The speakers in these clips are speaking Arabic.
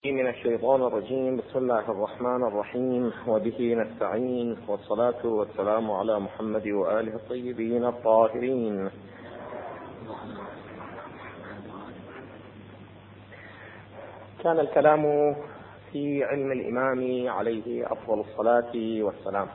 من الشيطان الرجيم. بسم الله الرحمن الرحيم، وبه نستعين، والصلاة والسلام على محمد وآله الطيبين الطاهرين. كان الكلام في علم الإمام عليه أفضل الصلاة والسلام.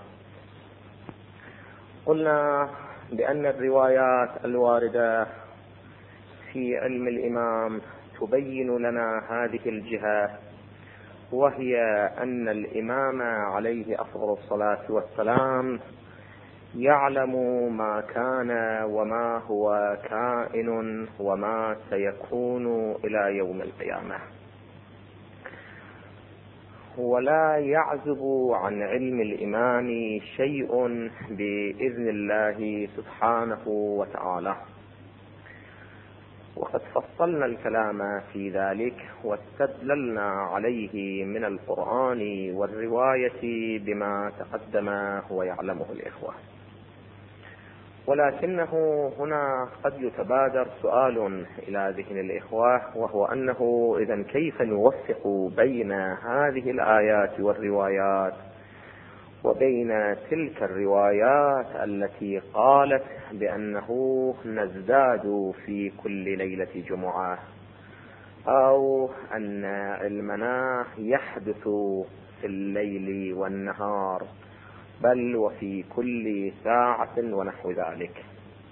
قلنا بأن الروايات الواردة في علم الإمام تبين لنا هذه الجهة، وهي أن الإمام عليه أفضل الصلاة والسلام يعلم ما كان وما هو كائن وما سيكون إلى يوم القيامة، ولا يعزب عن علم الإمام شيء بإذن الله سبحانه وتعالى. وقد فصلنا الكلام في ذلك واستدللنا عليه من القرآن والرواية بما تقدم ويعلمه الإخوة. ولكنه هنا قد يتبادر سؤال إلى ذهن الإخوة، وهو أنه إذن كيف نوفق بين هذه الآيات والروايات وبين تلك الروايات التي قالت بأنه نزداد في كل ليلة جمعة، أو أن علمنا يحدث في الليل والنهار، بل وفي كل ساعة ونحو ذلك.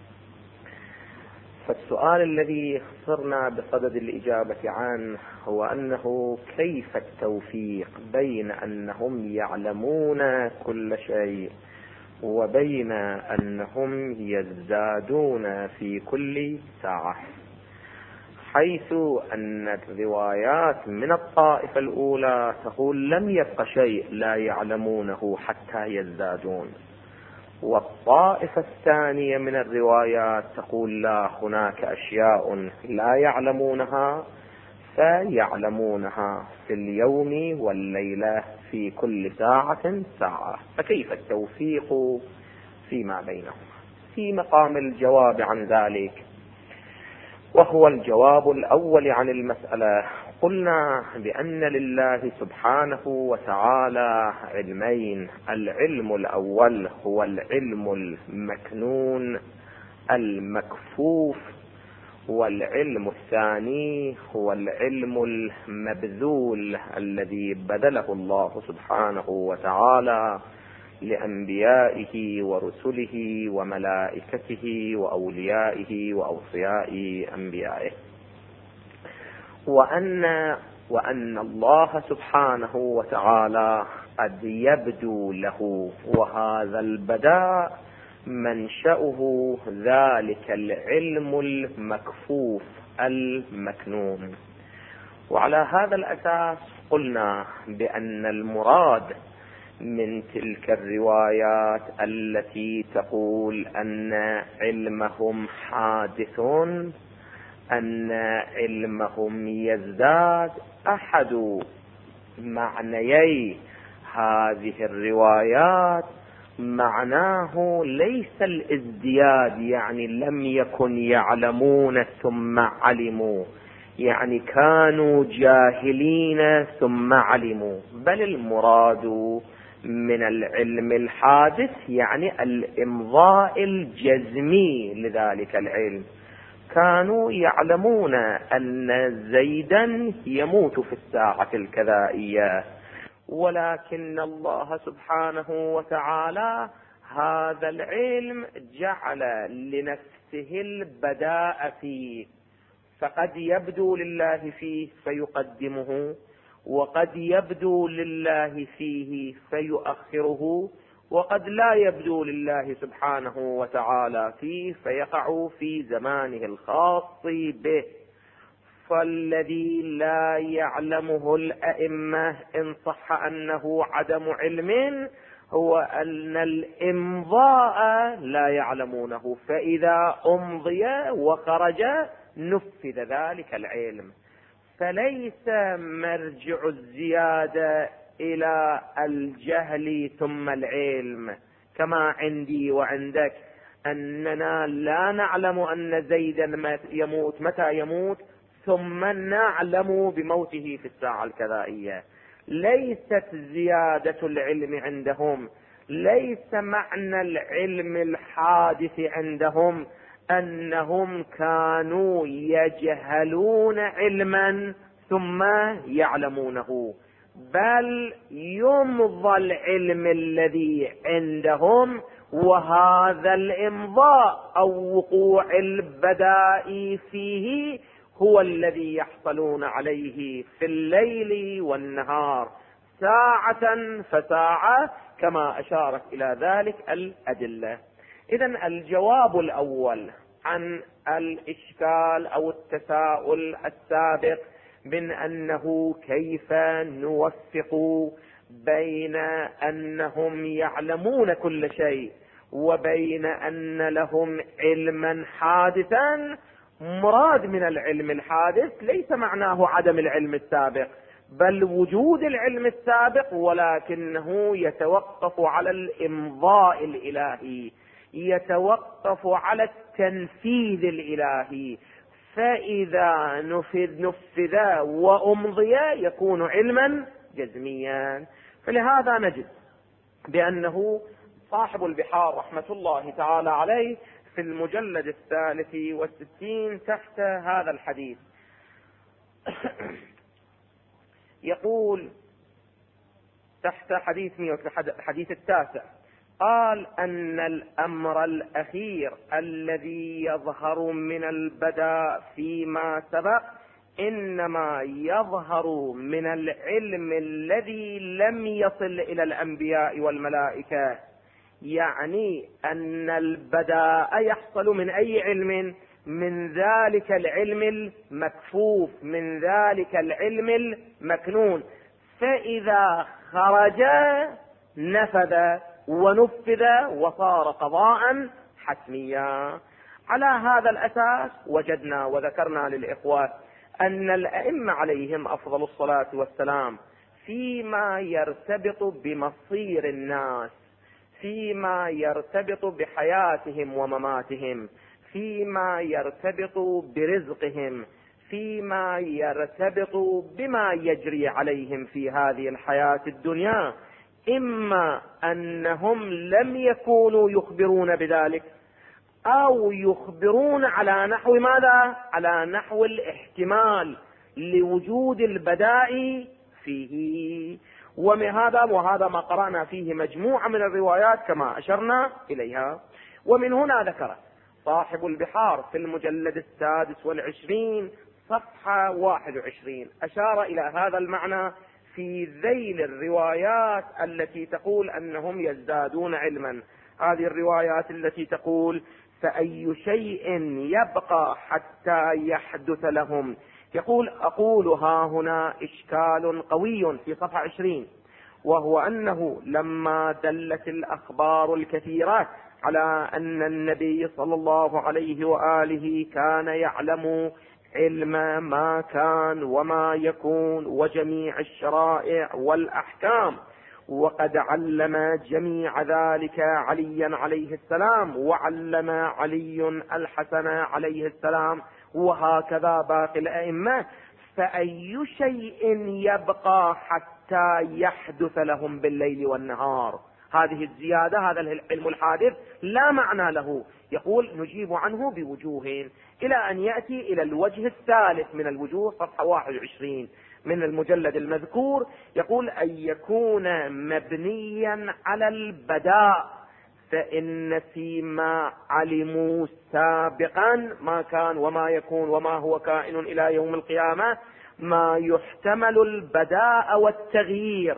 فالسؤال الذي صرنا بصدد الإجابة عنه هو أنه كيف التوفيق بين أنهم يعلمون كل شيء وبين أنهم يزدادون في كل ساعة، حيث أن الروايات من الطائفة الأولى تقول لم يبق شيء لا يعلمونه حتى يزدادون، والطائفة الثانية من الروايات تقول لا، هناك أشياء لا يعلمونها فيعلمونها في اليوم والليلة في كل ساعة ساعة. فكيف التوفيق فيما بينهم؟ في مقام الجواب عن ذلك، وهو الجواب الأول عن المسألة، قلنا بأن لله سبحانه وتعالى علمين: العلم الأول هو العلم المكنون المكفوف، والعلم الثاني هو العلم المبذول الذي بذله الله سبحانه وتعالى لأنبيائه ورسله وملائكته وأوليائه وأوصياء أنبيائه. وأن الله سبحانه وتعالى قد يبدو له، وهذا البداء منشأه ذلك العلم المكفوف المكنون. وعلى هذا الأساس قلنا بأن المراد من تلك الروايات التي تقول أن علمهم حادث، أن علمهم يزداد، أحد معنيي هذه الروايات معناه ليس الازدياد، يعني لم يكن يعلمون ثم علموا، يعني كانوا جاهلين ثم علموا، بل المراد من العلم الحادث يعني الإمضاء الجزمي لذلك العلم. كانوا يعلمون أن زيدا يموت في الساعة الكذائية، ولكن الله سبحانه وتعالى هذا العلم جعل لنفسه البداء فيه، فقد يبدو لله فيه فيقدمه، وقد يبدو لله فيه فيؤخره، وقد لا يبدو لله سبحانه وتعالى فيه فيقع في زمانه الخاص به. فالذي لا يعلمه الأئمة إن صح أنه عدم علم هو أن الإمضاء لا يعلمونه، فإذا أمضي وخرج نفذ ذلك العلم. فليس مرجع الزيادة إلى الجهل ثم العلم، كما عندي وعندك أننا لا نعلم أن زيدا يموت متى يموت ثم نعلم بموته في الساعة الكذائية. ليست زيادة العلم عندهم، ليس معنى العلم الحادث عندهم أنهم كانوا يجهلون علما ثم يعلمونه، بل يمضى العلم الذي عندهم، وهذا الإمضاء أو وقوع البداء فيه هو الذي يحصلون عليه في الليل والنهار ساعة فساعة، كما أشارت إلى ذلك الأدلة. إذن الجواب الأول عن الإشكال أو التساؤل السابق من أنه كيف نوفق بين أنهم يعلمون كل شيء وبين أن لهم علما حادثا، مراد من العلم الحادث ليس معناه عدم العلم السابق، بل وجود العلم السابق، ولكنه يتوقف على الإمضاء الإلهي، يتوقف على التنفيذ الإلهي، فإذا نفذ وأمضي يكون علما جزميا. فلهذا نجد بأنه صاحب البحار رحمة الله تعالى عليه في المجلد 63 تحت هذا الحديث يقول تحت حديث 9 قال أن الأمر الأخير الذي يظهر من البداء فيما سبق إنما يظهر من العلم الذي لم يصل إلى الأنبياء والملائكة، يعني أن البداء يحصل من أي علم؟ من ذلك العلم المكفوف، من ذلك العلم المكنون، فإذا خرج نفذ ونفذ وصار قضاء حتميا. على هذا الأساس وجدنا وذكرنا للإخوة أن الأئمة عليهم أفضل الصلاة والسلام فيما يرتبط بمصير الناس، فيما يرتبط بحياتهم ومماتهم، فيما يرتبط برزقهم، فيما يرتبط بما يجري عليهم في هذه الحياة الدنيا، إما أنهم لم يكونوا يخبرون بذلك أو يخبرون على نحو ماذا؟ على نحو الاحتمال لوجود البداء فيه. وهذا ما قرأنا فيه مجموعة من الروايات كما أشرنا إليها. ومن هنا ذكر صاحب البحار في المجلد 26 صفحة 21 أشار إلى هذا المعنى في ذيل الروايات التي تقول أنهم يزدادون علما. هذه الروايات التي تقول فأي شيء يبقى حتى يحدث لهم. يقول أقول ها هنا إشكال قوي في صفحة 20، وهو أنه لما دلت الأخبار الكثيرة على أن النبي صلى الله عليه وآله كان يعلم علم ما كان وما يكون وجميع الشرائع والأحكام، وقد علم جميع ذلك عليا عليه السلام، وعلم علي الحسن عليه السلام، وهكذا باقي الأئمة، فأي شيء يبقى حتى يحدث لهم بالليل والنهار؟ هذه الزيادة، هذا العلم الحادث لا معنى له. يقول نجيب عنه بوجوه إلى أن يأتي إلى الوجه الثالث من الوجوه صفحة 21 من المجلد المذكور. يقول أن يكون مبنيا على البداء، فإن فيما علموا سابقا ما كان وما يكون وما هو كائن إلى يوم القيامة ما يحتمل البداء والتغيير،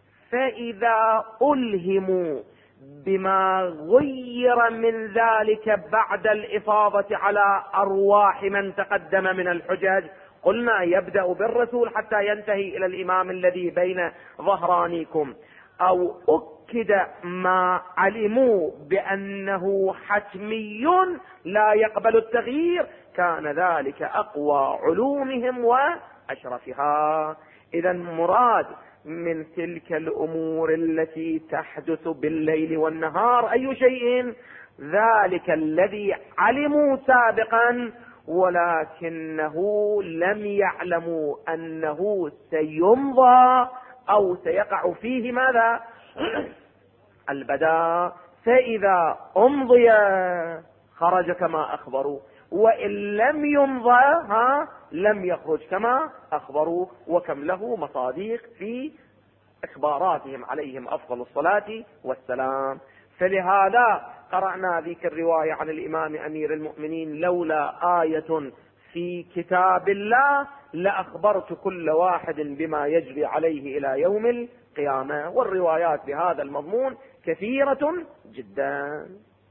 فإذا ألهموا بما غير من ذلك بعد الإفاضة على أرواح من تقدم من الحجج، قلنا يبدأ بالرسول حتى ينتهي إلى الإمام الذي بين ظهرانيكم، أو أكد ما علموا بأنه حتمي لا يقبل التغيير، كان ذلك أقوى علومهم وأشرفها. إذا مراد من تلك الأمور التي تحدث بالليل والنهار أي شيء؟ ذلك الذي علموا سابقا ولكنه لم يعلموا أنه سيمضى أو سيقع فيه ماذا؟ البداء، فإذا أمضي خرج كما أخبروا، وإن لم يمضى لم يخرج كما أخبروا. وكم له مصاديق في إخباراتهم عليهم أفضل الصلاة والسلام. فلهذا قرأنا ذيك الرواية عن الإمام أمير المؤمنين: لولا آية في كتاب الله لأخبرت كل واحد بما يجري عليه إلى يوم القيامة. والروايات بهذا المضمون كثيرة جدا.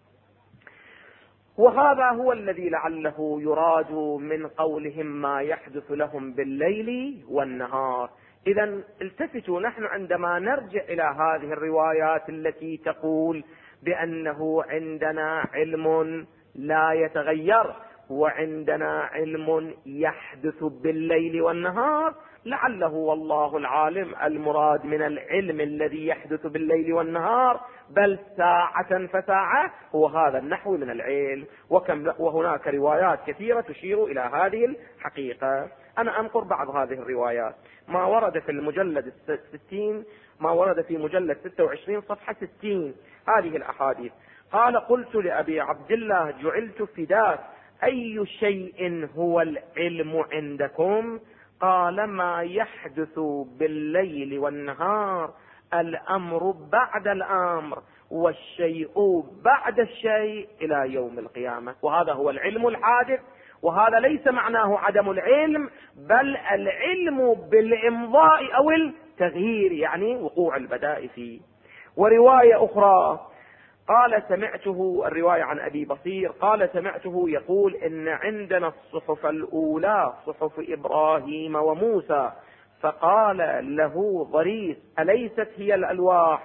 وهذا هو الذي لعله يراد من قولهم ما يحدث لهم بالليل والنهار. إذا التفتوا، نحن عندما نرجع إلى هذه الروايات التي تقول بأنه عندنا علم لا يتغير وعندنا علم يحدث بالليل والنهار، لعله والله العالم المراد من العلم الذي يحدث بالليل والنهار بل ساعة فساعة هو هذا النحو من العلم. وهناك روايات كثيرة تشير إلى هذه الحقيقة. أنا أنقر بعض هذه الروايات. ما ورد في المجلد 60، ما ورد في مجلد 26 صفحة 60 هذه الأحاديث. قال: قلت لأبي عبد الله جعلت فداك، أي شيء هو العلم عندكم؟ قال: ما يحدث بالليل والنهار، الأمر بعد الأمر والشيء بعد الشيء إلى يوم القيامة. وهذا هو العلم الحادث، وهذا ليس معناه عدم العلم، بل العلم بالإمضاء أو التغيير، يعني وقوع البداء فيه. ورواية أخرى قال سمعته، الرواية عن أبي بصير قال سمعته يقول: إن عندنا الصحف الأولى صحف إبراهيم وموسى. فقال له ضريس: أليست هي الألواح؟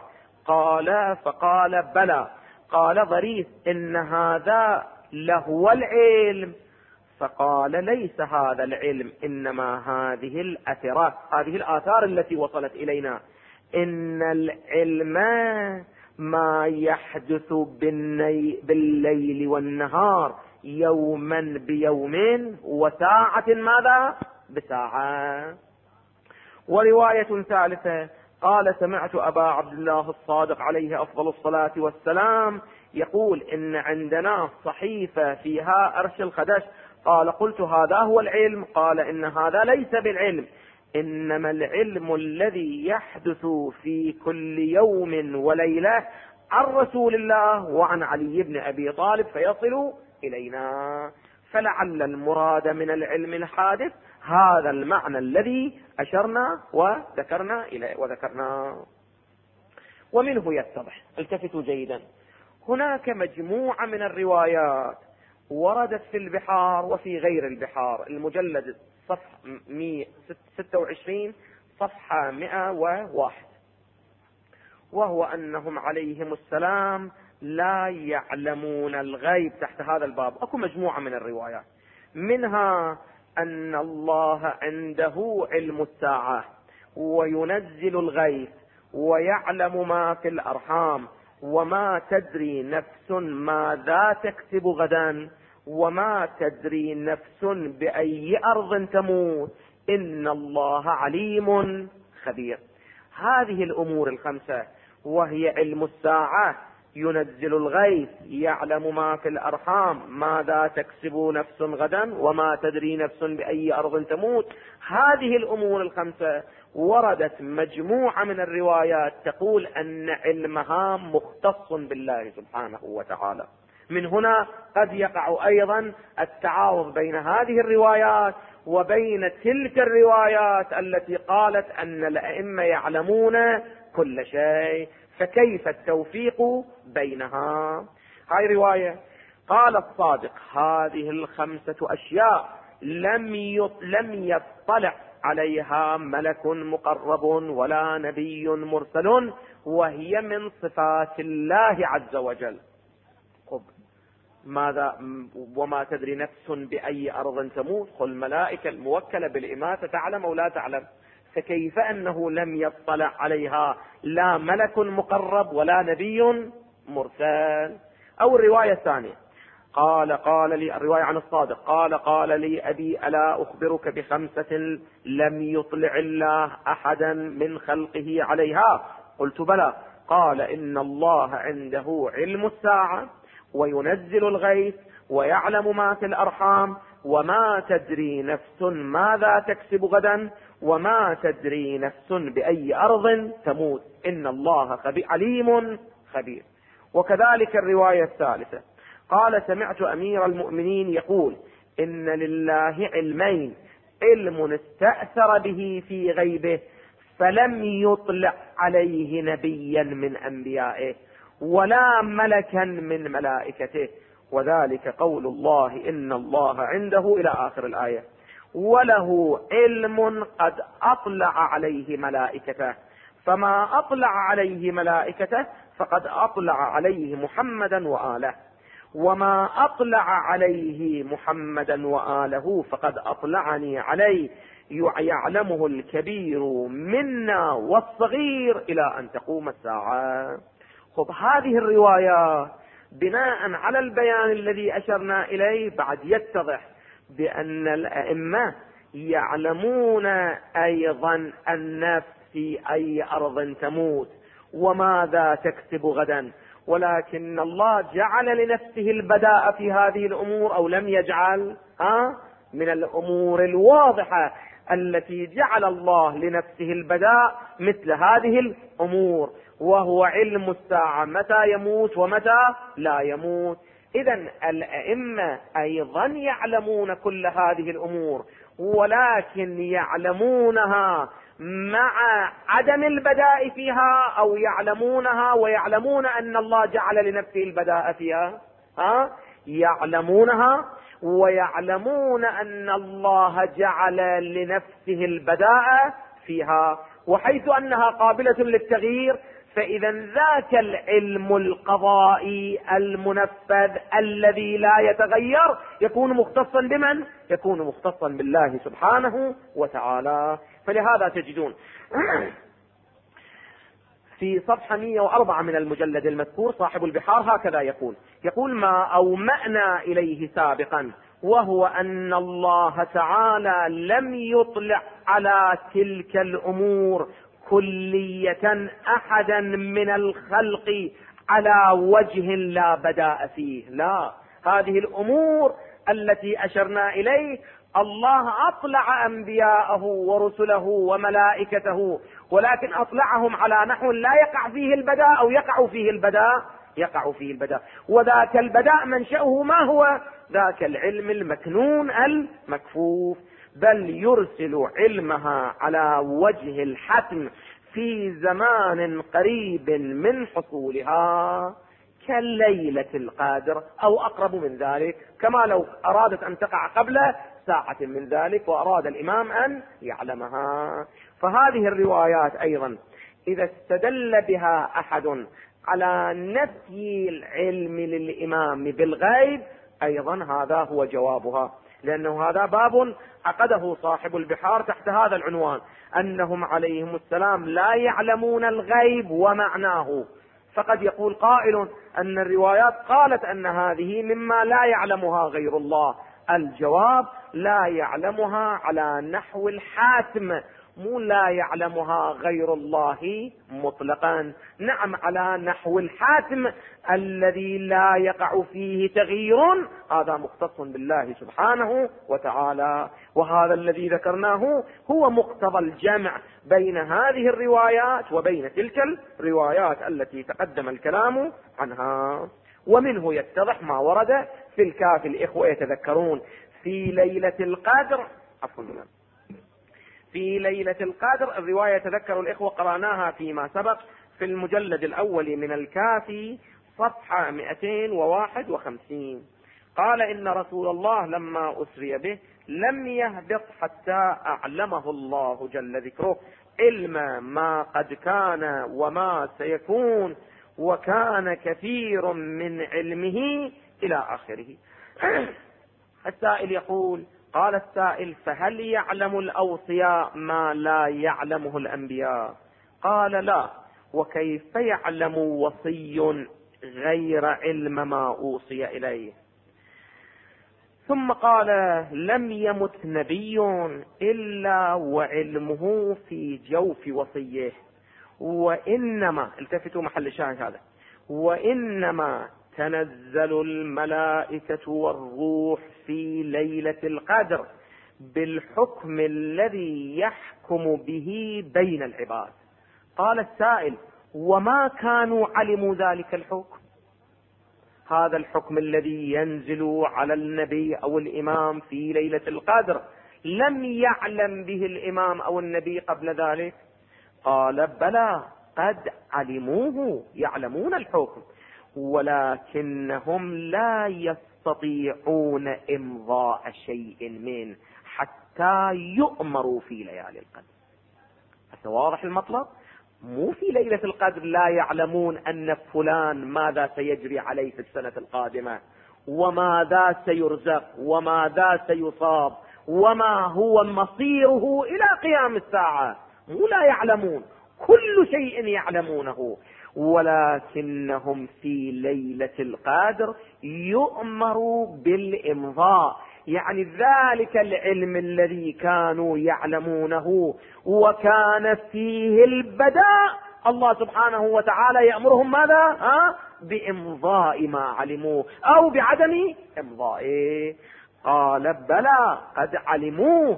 فقال: بلى. قال ضريس: إن هذا لهو العلم. فقال: ليس هذا العلم، إنما هذه الأثرات، هذه الآثار التي وصلت إلينا. إن العلم ما يحدث بالليل والنهار، يوما بيوم وساعة ماذا بساعة. ورواية ثالثة قال سمعت أبا عبد الله الصادق عليه أفضل الصلاة والسلام يقول: إن عندنا صحيفة فيها أرش الخدش. قال: قلت: هذا هو العلم؟ قال: إن هذا ليس بالعلم، إنما العلم الذي يحدث في كل يوم وليلة عن رسول الله وعن علي بن أبي طالب فيصل إلينا. فلعل المراد من العلم الحادث هذا المعنى الذي أشرنا وذكرنا إليه وذكرنا. ومنه يتضح، التفتوا جيدا، هناك مجموعة من الروايات وردت في البحار وفي غير البحار. المجلد صفحة 126 صفحة 101، وهو أنهم عليهم السلام لا يعلمون الغيب. تحت هذا الباب أكو مجموعة من الروايات، منها أن الله عنده علم الساعة وينزل الغيث ويعلم ما في الأرحام، وما تدري نفس ماذا تكسب غدا، وما تدري نفس بأي أرض تموت، إن الله عليم خبير. هذه الأمور الخمسة، وهي علم الساعة، ينزل الغيث، يعلم ما في الأرحام، ماذا تكسب نفس غدا، وما تدري نفس بأي أرض تموت. هذه الأمور الخمسة وردت مجموعة من الروايات تقول أن علمها مختص بالله سبحانه وتعالى. من هنا قد يقع أيضا التعارض بين هذه الروايات وبين تلك الروايات التي قالت أن الأئمة يعلمون كل شيء، فكيف التوفيق بينها؟ هاي رواية قال الصادق: هذه الخمسة أشياء لم يطلع عليها ملك مقرب ولا نبي مرسل، وهي من صفات الله عز وجل. ماذا؟ وما تدري نفس بأي أرض تموت، قل الملائكة الموكلة بالإماتة تعلم أو لا تعلم. فكيف أنه لم يطلع عليها لا ملك مقرب ولا نبي مرسل؟ أو الرواية الثانية قال لي، الرواية عن الصادق، قال لي أبي ألا أخبرك بخمسة لم يطلع الله أحدا من خلقه عليها؟ قلت بلى. قال إن الله عنده علم الساعة وينزل الغيث ويعلم ما في الأرحام وما تدري نفس ماذا تكسب غدا وما تدري نفس بأي أرض تموت إن الله عليم خبير. وكذلك الرواية الثالثة قال سمعت أمير المؤمنين يقول إن لله علمين، علم استأثر به في غيبه فلم يطلع عليه نبيا من أنبيائه ولا ملكا من ملائكته، وذلك قول الله إن الله عنده إلى آخر الآية. وله علم قد أطلع عليه ملائكته، فما أطلع عليه ملائكته فقد أطلع عليه محمدا وآله، وما أطلع عليه محمدا وآله فقد أطلعني عليه، يعلمه الكبير منا والصغير إلى أن تقوم الساعة. خب هذه الروايات بناء على البيان الذي أشرنا إليه بعد يتضح بأن الأئمة يعلمون أيضا النفس في أي أرض تموت وماذا تكسب غدا، ولكن الله جعل لنفسه البداء في هذه الأمور أو لم يجعل؟ من الأمور الواضحة التي جعل الله لنفسه البداء مثل هذه الأمور، وهو علم الساعة متى يموت ومتى لا يموت. إذن الأئمة أيضا يعلمون كل هذه الأمور، ولكن يعلمونها مع عدم البداء فيها، أو يعلمونها ويعلمون أن الله جعل لنفسه البداء فيها. يعلمونها ويعلمون أن الله جعل لنفسه البداء فيها، وحيث أنها قابلة للتغيير فإذا ذاك العلم القضائي المنفذ الذي لا يتغير يكون مختصا بمن؟ يكون مختصا بالله سبحانه وتعالى. فلهذا تجدون في صفحة 104 من المجلد المذكور صاحب البحار هكذا يقول ما أومأنا إليه سابقا، وهو أن الله تعالى لم يطلع على تلك الأمور كلية أحدا من الخلق على وجه لا بداء فيه. لا، هذه الأمور التي أشرنا إليه الله أطلع أنبياءه ورسله وملائكته، ولكن أطلعهم على نحو لا يقع فيه البداء أو يقع فيه البداء، يقع فيه البداء. وذاك البداء منشأه ما هو؟ ذاك العلم المكنون المكفوف، بل يرسل علمها على وجه الحتم في زمان قريب من حصولها كليلة القدر أو أقرب من ذلك، كما لو أرادت أن تقع قبل ساعة من ذلك وأراد الإمام أن يعلمها. فهذه الروايات أيضا إذا استدل بها أحد على نفي العلم للإمام بالغيب أيضا هذا هو جوابها، لأنه هذا باب عقده صاحب البحار تحت هذا العنوان، أنهم عليهم السلام لا يعلمون الغيب ومعناه. فقد يقول قائل أن الروايات قالت أن هذه مما لا يعلمها غير الله. الجواب لا يعلمها على نحو الحاتم، مو لا يعلمها غير الله مطلقا، نعم على نحو الحاتم الذي لا يقع فيه تغيير، هذا مختص بالله سبحانه وتعالى. وهذا الذي ذكرناه هو مقتضى الجمع بين هذه الروايات وبين تلك الروايات التي تقدم الكلام عنها. ومنه يتضح ما ورد في الكافي، الإخوة يتذكرون في ليلة القدر، في ليلة القدر الرواية تذكروا الإخوة قرأناها فيما سبق في المجلد الأول من الكافي صفحة 251. قال إن رسول الله لما أسري به لم يهبط حتى أعلمه الله جل ذكره علم ما قد كان وما سيكون، وكان كثير من علمه إلى آخره. السائل يقول، قال السائل فهل يعلم الأوصياء ما لا يعلمه الأنبياء؟ قال لا، وكيف يعلم وصي غير علم ما أوصي إليه؟ ثم قال: لم يمت نبي إلا وعلمه في جوف وصيه، وإنما، التفتوا محل الشاهد هذا، وإنما تنزل الملائكة والروح في ليلة القدر بالحكم الذي يحكم به بين العباد. قال السائل: وما كانوا علموا ذلك الحكم؟ هذا الحكم الذي ينزل على النبي أو الإمام في ليلة القدر لم يعلم به الإمام أو النبي قبل ذلك؟ قال: بلى، قد علموه، يعلمون الحكم، ولكنهم لا يستطيعون إمضاء شيء منه حتى يؤمروا في ليالي القدر. هذا واضح المطلب. مو في ليلة القدر لا يعلمون أن فلان ماذا سيجري عليه في السنة القادمة، وماذا سيرزق، وماذا سيصاب، وما هو مصيره إلى قيام الساعة. مو لا يعلمون، كل شيء يعلمونه، ولكنهم في ليلة القدر يؤمروا بالإمضاء. يعني ذلك العلم الذي كانوا يعلمونه وكان فيه البداء، الله سبحانه وتعالى يأمرهم ماذا؟ بإمضاء ما علموه أو بعدم إمضائه. قال: بلى، قد علموه،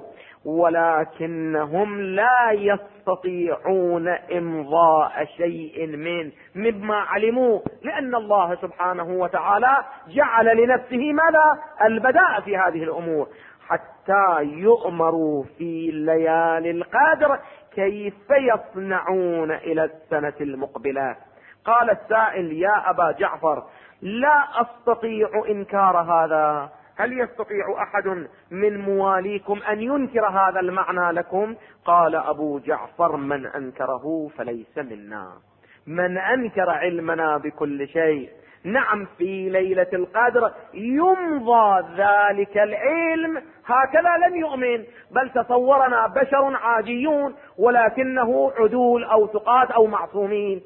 ولكنهم لا يستطيعون إمضاء شيء مما علموه، لأن الله سبحانه وتعالى جعل لنفسه ماذا؟ البداء في هذه الأمور، حتى يؤمروا في ليالي القدر كيف يصنعون إلى السنة المقبلة. قال السائل: يا أبا جعفر، لا أستطيع إنكار هذا، هل يستطيع أحد من مواليكم أن ينكر هذا المعنى لكم؟ قال أبو جعفر: من أنكره فليس منا. من أنكر علمنا بكل شيء، نعم، في ليلة القدر يمضى ذلك العلم، هكذا لم يؤمن، بل تصورنا بشر عاديون ولكنه عدول أو ثقات أو معصومين،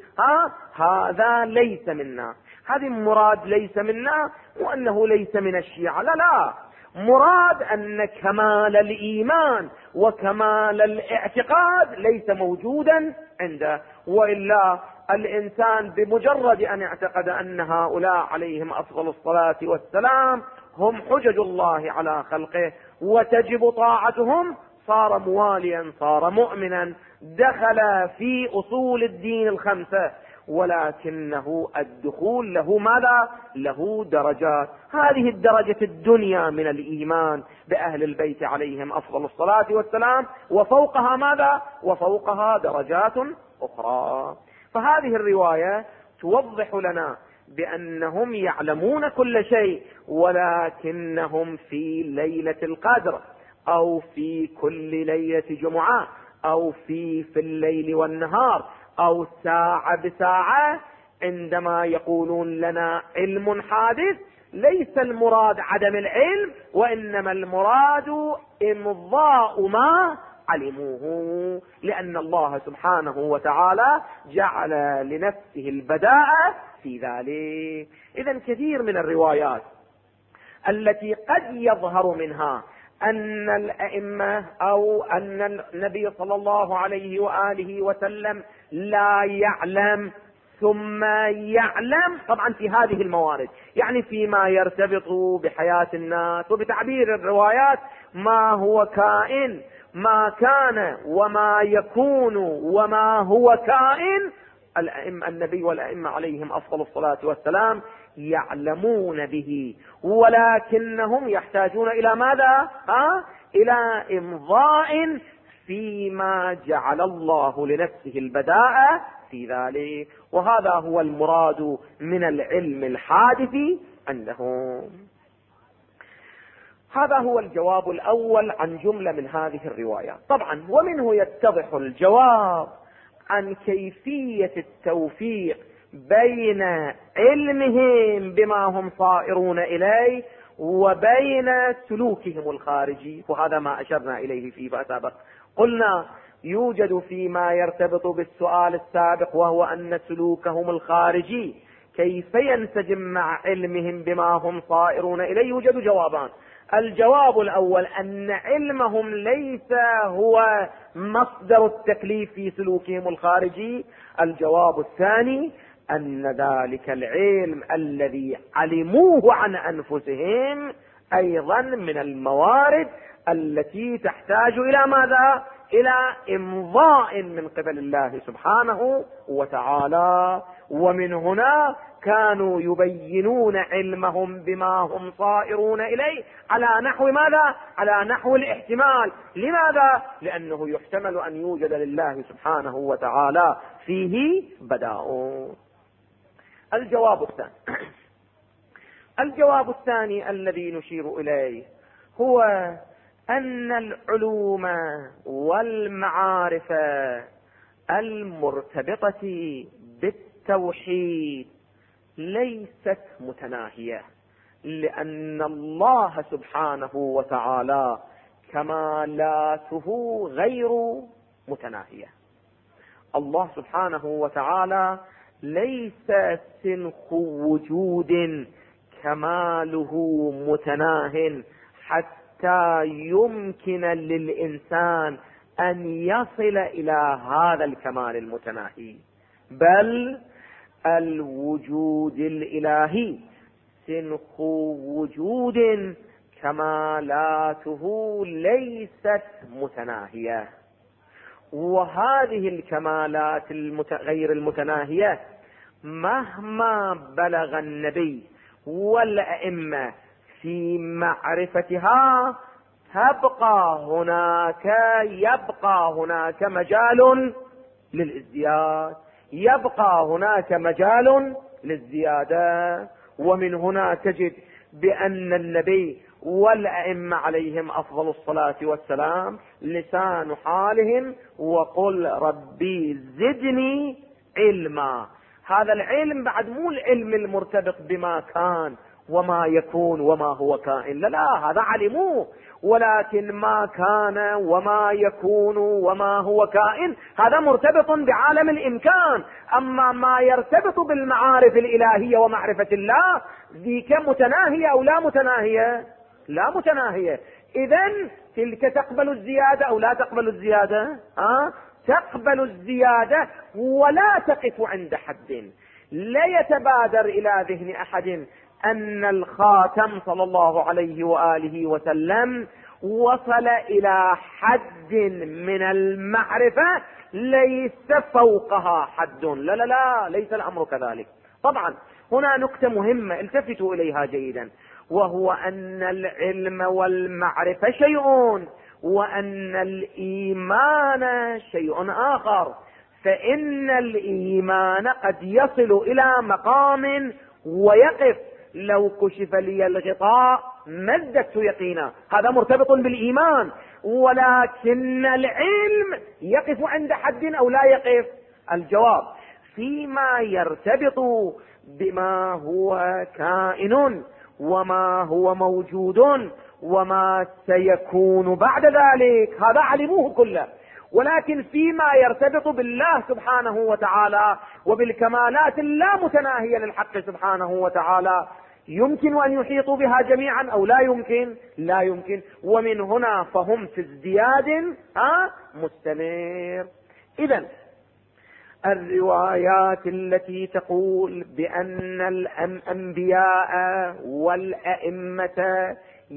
هذا ليس منا. هذه مراد ليس منا، وأنه ليس من الشيعة، لا، مراد أن كمال الإيمان وكمال الاعتقاد ليس موجودا عنده. وإلا الإنسان بمجرد أن اعتقد أن هؤلاء عليهم أفضل الصلاة والسلام هم حجج الله على خلقه وتجب طاعتهم، صار مواليا، صار مؤمنا، دخل في أصول الدين الخمسة، ولكنه الدخول له ماذا؟ له درجات. هذه الدرجة الدنيا من الإيمان بأهل البيت عليهم أفضل الصلاة والسلام، وفوقها ماذا؟ وفوقها درجات أخرى. فهذه الرواية توضح لنا بأنهم يعلمون كل شيء، ولكنهم في ليلة القدر أو في كل ليلة جمعة أو في الليل والنهار أو ساعة بساعة، عندما يقولون لنا علم حادث، ليس المراد عدم العلم، وإنما المراد إمضاء ما علموه، لأن الله سبحانه وتعالى جعل لنفسه البداء في ذلك. إذن كثير من الروايات التي قد يظهر منها أن الأئمة أو أن النبي صلى الله عليه وآله وسلم لا يعلم ثم يعلم، طبعا في هذه الموارد، يعني فيما يرتبط بحياة الناس، وبتعبير الروايات ما هو كائن، ما كان وما يكون وما هو كائن، الأئمة النبي والأئمة عليهم أفضل الصلاة والسلام يعلمون به، ولكنهم يحتاجون إلى ماذا؟ إلى إمضاء فيما جعل الله لنفسه البداء في ذلك. وهذا هو المراد من العلم الحادث عندهم. هذا هو الجواب الأول عن جملة من هذه الروايات. طبعا ومنه يتضح الجواب عن كيفية التوفيق بين علمهم بما هم صائرون إليه وبين سلوكهم الخارجي، وهذا ما أشرنا إليه فيما سبق. قلنا يوجد فيما يرتبط بالسؤال السابق، وهو أن سلوكهم الخارجي كيف ينسجم مع علمهم بما هم صائرون إليه، يوجد جوابان. الجواب الأول أن علمهم ليس هو مصدر التكليف في سلوكهم الخارجي. الجواب الثاني أن ذلك العلم الذي علموه عن أنفسهم أيضا من الموارد التي تحتاج إلى ماذا؟ إلى إمضاء من قبل الله سبحانه وتعالى. ومن هنا كانوا يبينون علمهم بما هم صائرون إليه على نحو ماذا؟ على نحو الاحتمال. لماذا؟ لأنه يحتمل أن يوجد لله سبحانه وتعالى فيه بداء. الجواب الثاني الذي نشير إليه هو أن العلوم والمعارف المرتبطة بالتوحيد ليست متناهية، لأن الله سبحانه وتعالى كمالاته غير متناهية. الله سبحانه وتعالى ليس سنخ وجود كماله متناه حتى يمكن للإنسان أن يصل إلى هذا الكمال المتناهي، بل الوجود الإلهي سنخ وجود كمالاته ليست متناهية. وهذه الكمالات غير المتناهية مهما بلغ النبي والأئمة في معرفتها يبقى هناك مجال للازدياد، يبقى هناك مجال للزيادة. ومن هنا تجد بأن النبي والأئمة عليهم أفضل الصلاة والسلام لسان حالهم وقل ربي زدني علما. هذا العلم بعد مو العلم المرتبط بما كان وما يكون وما هو كائن، لا هذا علموه، ولكن ما كان وما يكون وما هو كائن هذا مرتبط بعالم الإمكان. أما ما يرتبط بالمعارف الإلهية ومعرفة الله ذيك متناهية أو لا متناهية؟ لا متناهية. إذن تلك تقبل الزيادة أو لا تقبل الزيادة؟ تقبل الزيادة ولا تقف عند حد. لا يتبادر إلى ذهن أحد أن الخاتم صلى الله عليه وآله وسلم وصل إلى حد من المعرفة ليس فوقها حد. لا لا لا، ليس الأمر كذلك. طبعا هنا نكتة مهمة التفتوا إليها جيدا، وهو أن العلم والمعرفة شيء وأن الإيمان شيء آخر. فإن الإيمان قد يصل إلى مقام ويقف. لو كشف لي الغطاء ما ازددت يقينا، هذا مرتبط بالإيمان. ولكن العلم يقف عند حد أو لا يقف؟ الجواب فيما يرتبط بما هو كائن وما هو موجود وما سيكون بعد ذلك هذا علموه كله. ولكن فيما يرتبط بالله سبحانه وتعالى وبالكمالات اللا متناهية للحق سبحانه وتعالى يمكن أن يحيطوا بها جميعا أو لا يمكن؟ لا يمكن. ومن هنا فهم في ازدياد مستمر. إذن الروايات التي تقول بأن الأنبياء والأئمة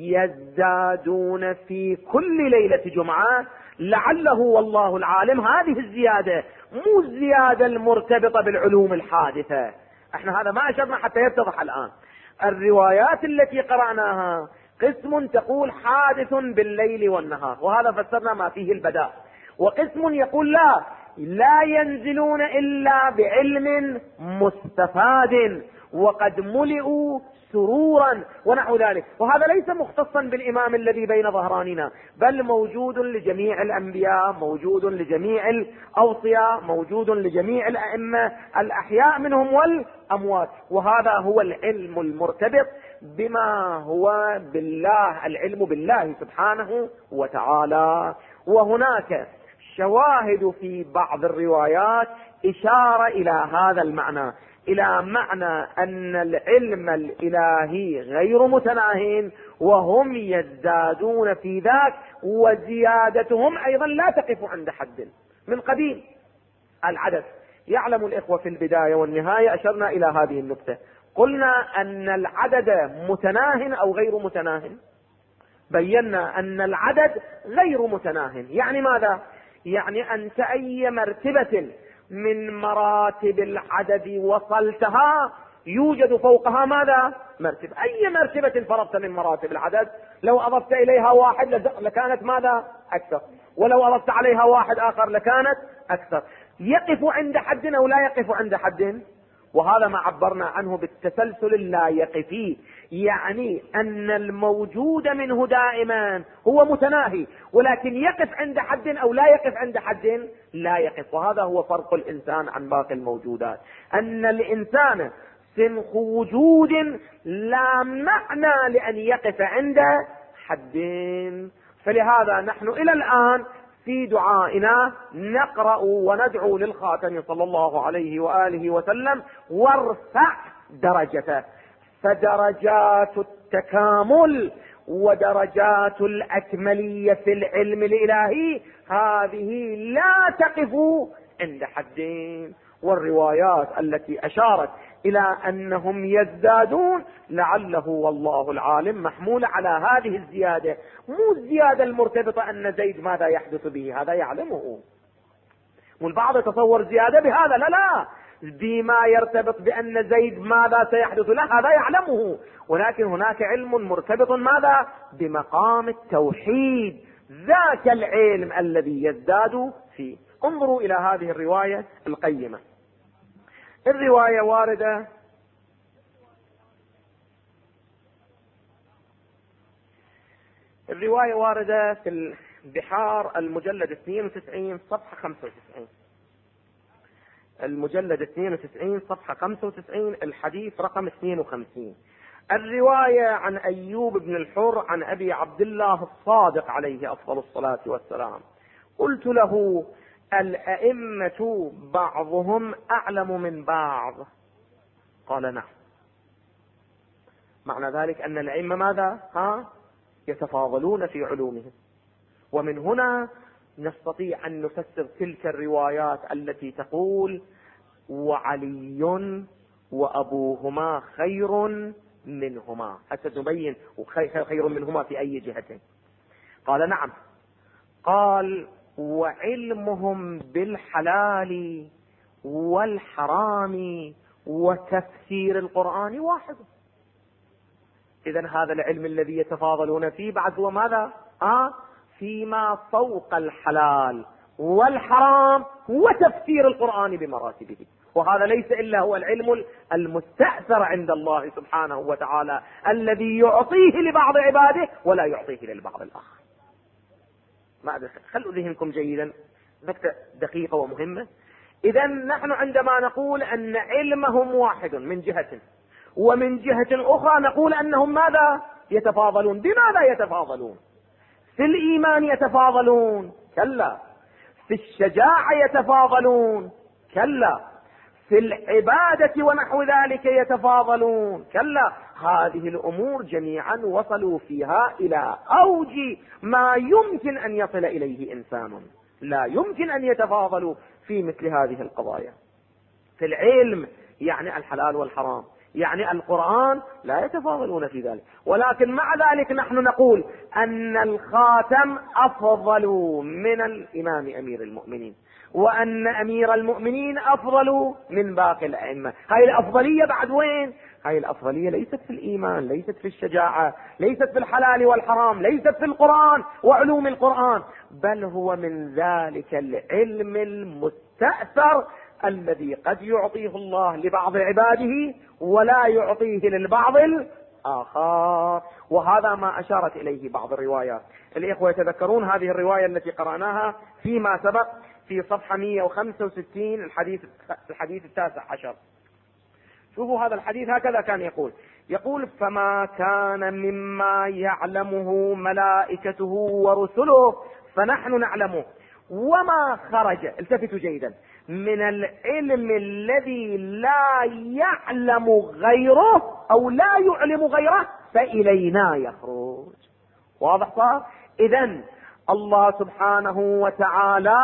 يزدادون في كل ليلة جمعة لعله والله العالم هذه الزيادة مو الزيادة المرتبطة بالعلوم الحادثة. احنا هذا ما أشرنا حتى يتضح الآن. الروايات التي قرأناها قسم تقول حادث بالليل والنهار وهذا فسرنا ما فيه البداء، وقسم يقول لا ينزلون إلا بعلم مستفاد وقد ملئوا سرورا ونحو ذلك. وهذا ليس مختصا بالإمام الذي بين ظهراننا، بل موجود لجميع الأنبياء، موجود لجميع الأوصياء، موجود لجميع الأئمة الأحياء منهم والأموات. وهذا هو العلم المرتبط بما هو بالله، العلم بالله سبحانه وتعالى. وهناك شواهد في بعض الروايات إشارة إلى هذا المعنى. إلى معنى أن العلم الإلهي غير متناهٍ وهم يزدادون في ذاك، وزيادتهم أيضا لا تقف عند حد من قديم العدد. يعلم الإخوة في البداية والنهاية أشرنا إلى هذه النقطة، قلنا أن العدد متناه أو غير متناه. بينا أن العدد غير متناه. يعني ماذا؟ يعني أنت أي مرتبة من مراتب العدد وصلتها يوجد فوقها ماذا؟ مرتبة. أي مرتبة فرضت من مراتب العدد لو أضفت إليها واحد لكانت ماذا؟ أكثر، ولو أضفت عليها واحد آخر لكانت أكثر. يقف عند حد أو لا يقف عند حد؟ وهذا ما عبرنا عنه بالتسلسل اللائقي، يعني أن الموجود منه دائما هو متناهي، ولكن يقف عند حد أو لا يقف عند حد؟ لا يقف. وهذا هو فرق الإنسان عن باقي الموجودات، أن الإنسان سنخ وجود لا معنى لأن يقف عند حدين. فلهذا نحن إلى الآن في دعائنا نقرأ وندعو للخاتم صلى الله عليه وآله وسلم: وارفع درجته. فدرجات التكامل ودرجات الأكملية في العلم الإلهي هذه لا تقف عند حدين. والروايات التي أشارت إلى أنهم يزدادون لعله والله العالم محمول على هذه الزيادة، مو الزيادة المرتبطة أن زيد ماذا يحدث به، هذا يعلمه. والبعض يتصور زيادة بهذا، لا، بما يرتبط بأن زيد ماذا سيحدث له هذا يعلمه، ولكن هناك علم مرتبط ماذا؟ بمقام التوحيد، ذاك العلم الذي يزداد فيه. انظروا إلى هذه الرواية القيمة. الرواية واردة في البحار المجلد 92 صفحة 95، المجلد 92 صفحة 95 الحديث رقم 52. الرواية عن أيوب بن الحر عن أبي عبد الله الصادق عليه أفضل الصلاة والسلام: قلت له: الأئمة بعضهم أعلم من بعض؟ قال: نعم. معنى ذلك أن الأئمة ماذا؟ يتفاضلون في علومهم. ومن هنا نستطيع أن نفسر تلك الروايات التي تقول: وعلي وأبوهما خير منهما. حتى نبين خير منهما في أي جهة. قال: نعم. قال: وعلمهم بالحلال والحرام وتفسير القرآن واحد. إذن هذا العلم الذي يتفاضلون فيه بعد هو ماذا؟ فيما فوق الحلال والحرام وتفسير القرآن بمراتبه. وهذا ليس إلا هو العلم المستأثر عند الله سبحانه وتعالى، الذي يعطيه لبعض عباده ولا يعطيه للبعض الآخر. ما أدري، خلوا ذهنكم جيدا، نقطة دقيقة ومهمة. إذا نحن عندما نقول أن علمهم واحد من جهة، ومن جهة أخرى نقول أنهم ماذا؟ يتفاضلون. بماذا يتفاضلون؟ في الإيمان يتفاضلون؟ كلا. في الشجاعة يتفاضلون؟ كلا. في العبادة ونحو ذلك يتفاضلون؟ كلا. هذه الأمور جميعا وصلوا فيها إلى أوج ما يمكن أن يصل إليه إنسان. لا يمكن أن يتفاضلوا في مثل هذه القضايا. في العلم يعني الحلال والحرام، يعني القرآن، لا يتفاضلون في ذلك. ولكن مع ذلك نحن نقول أن الخاتم أفضل من الإمام أمير المؤمنين، وأن أمير المؤمنين أفضل من باقي الأئمة. هاي الأفضلية بعد وين؟ هاي الأفضلية ليست في الإيمان، ليست في الشجاعة، ليست في الحلال والحرام، ليست في القرآن وعلوم القرآن، بل هو من ذلك العلم المستأثر الذي قد يعطيه الله لبعض عباده ولا يعطيه للبعض الآخر. وهذا ما أشارت إليه بعض الروايات. الإخوة يتذكرون هذه الرواية التي قرأناها فيما سبق في صفحة 165 الحديث 19. شوفوا هذا الحديث هكذا كان يقول: فما كان مما يعلمه ملائكته ورسله فنحن نعلمه، وما خرج، التفتوا جيدا، من العلم الذي لا يعلم غيره أو لا يعلم غيره فإلينا يخرج. واضح صار؟ إذن الله سبحانه وتعالى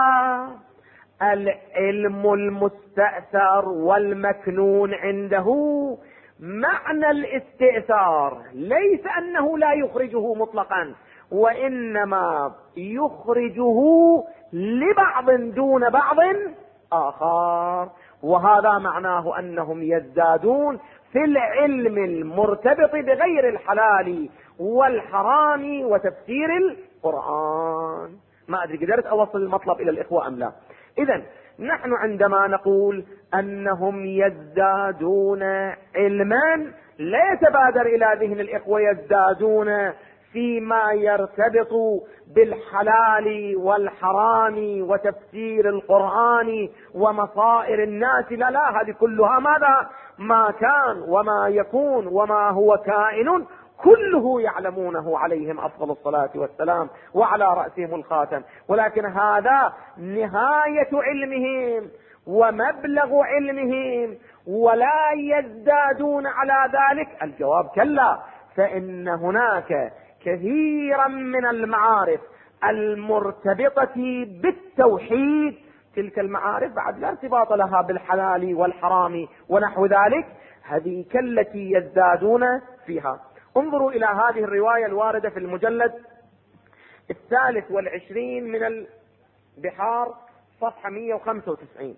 العلم المستأثر والمكنون عنده معنى الاستئثار ليس أنه لا يخرجه مطلقا، وإنما يخرجه لبعض دون بعض آخر، وهذا معناه أنهم يزدادون في العلم المرتبط بغير الحلال والحرام وتفسير القرآن. ما أدري قدرت أوصل المطلب إلى الإخوة أم لا. إذن نحن عندما نقول أنهم يزدادون علما لا يتبادر إلى ذهن الإخوة يزدادون فيما يرتبط بالحلال والحرام وتفسير القرآن ومصائر الناس، لا هذه كلها ماذا؟ ما كان وما يكون وما هو كائن كله يعلمونه عليهم أفضل الصلاة والسلام وعلى رأسهم الخاتم، ولكن هذا نهاية علمهم ومبلغ علمهم ولا يزدادون على ذلك. الجواب كلا، فإن هناك كثيرا من المعارف المرتبطة بالتوحيد، تلك المعارف بعد لا ارتباط لها بالحلال والحرام ونحو ذلك، هذه كالتي يزدادون فيها. انظروا إلى هذه الرواية الواردة في المجلد 23 من البحار صفحة 195.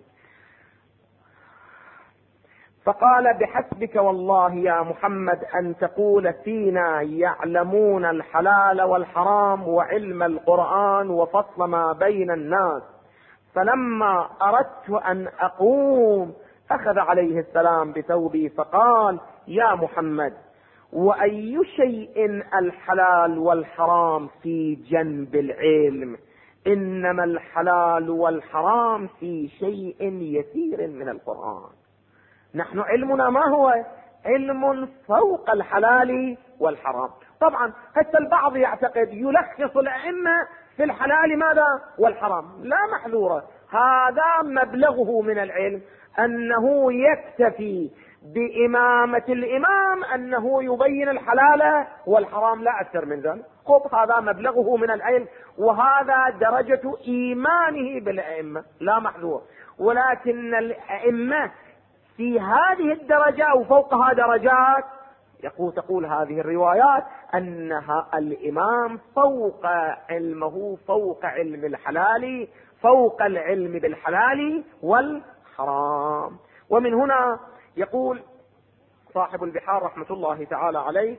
فقال: بحسبك والله يا محمد أن تقول فينا يعلمون الحلال والحرام وعلم القرآن وفصل ما بين الناس. فلما أردت أن أقوم أخذ عليه السلام بثوبي فقال: يا محمد، وأي شيء الحلال والحرام في جنب العلم؟ إنما الحلال والحرام في شيء يسير من القرآن. نحن علمنا ما هو؟ علم فوق الحلال والحرام. طبعا حتى البعض يعتقد يلخص الأئمة في الحلال ماذا؟ والحرام. لا محذورة، هذا مبلغه من العلم، أنه يكتفي بإمامة الإمام أنه يبين الحلال والحرام، لا أكثر من ذلك. خب هذا مبلغه من العلم، وهذا درجة إيمانه بالأئمة، لا محذور. ولكن الأئمة في هذه الدرجة أو فوقها درجات، تقول هذه الروايات أنها الإمام فوق علمه، فوق علم الحلال، فوق العلم بالحلال والحرام. ومن هنا يقول صاحب البحار رحمة الله تعالى عليه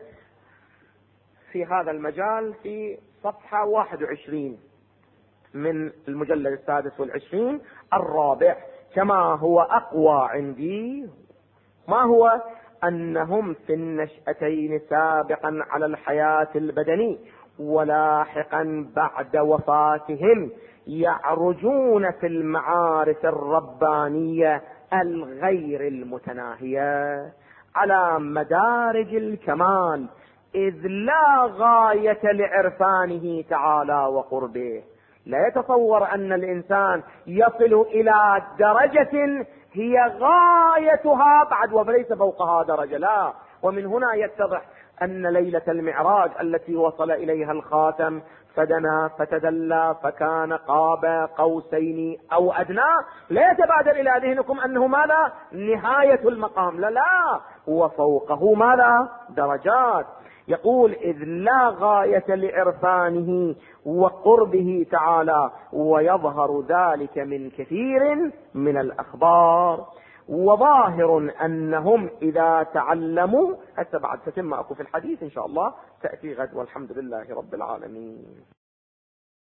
في هذا المجال في صفحة 21 من المجلد 26 الرابع: كما هو أقوى عندي، ما هو؟ أنهم في النشأتين سابقا على الحياة البدني ولاحقا بعد وفاتهم يعرجون في المعارف الربانية الغير المتناهية على مدارج الكمال، إذ لا غاية لعرفانه تعالى وقربه. لا يتصور أن الإنسان يصل إلى درجة هي غايتها بعد وليس فوقها درجة، لا. ومن هنا يتضح أن ليلة المعراج التي وصل إليها الخاتم فدنا فتدلى فكان قاب قوسين أو أدنى، لا يتبادر إلى ذهنكم أنه ماذا؟ نهاية المقام، لا، هو فوقه ماذا؟ درجات. يقول: إذ لا غاية لعرفانه وقربه تعالى، ويظهر ذلك من كثير من الأخبار. وظاهر أنهم إذا تعلموا، حتى بعد تتم أكو في الحديث إن شاء الله تأتي غد، والحمد لله رب العالمين.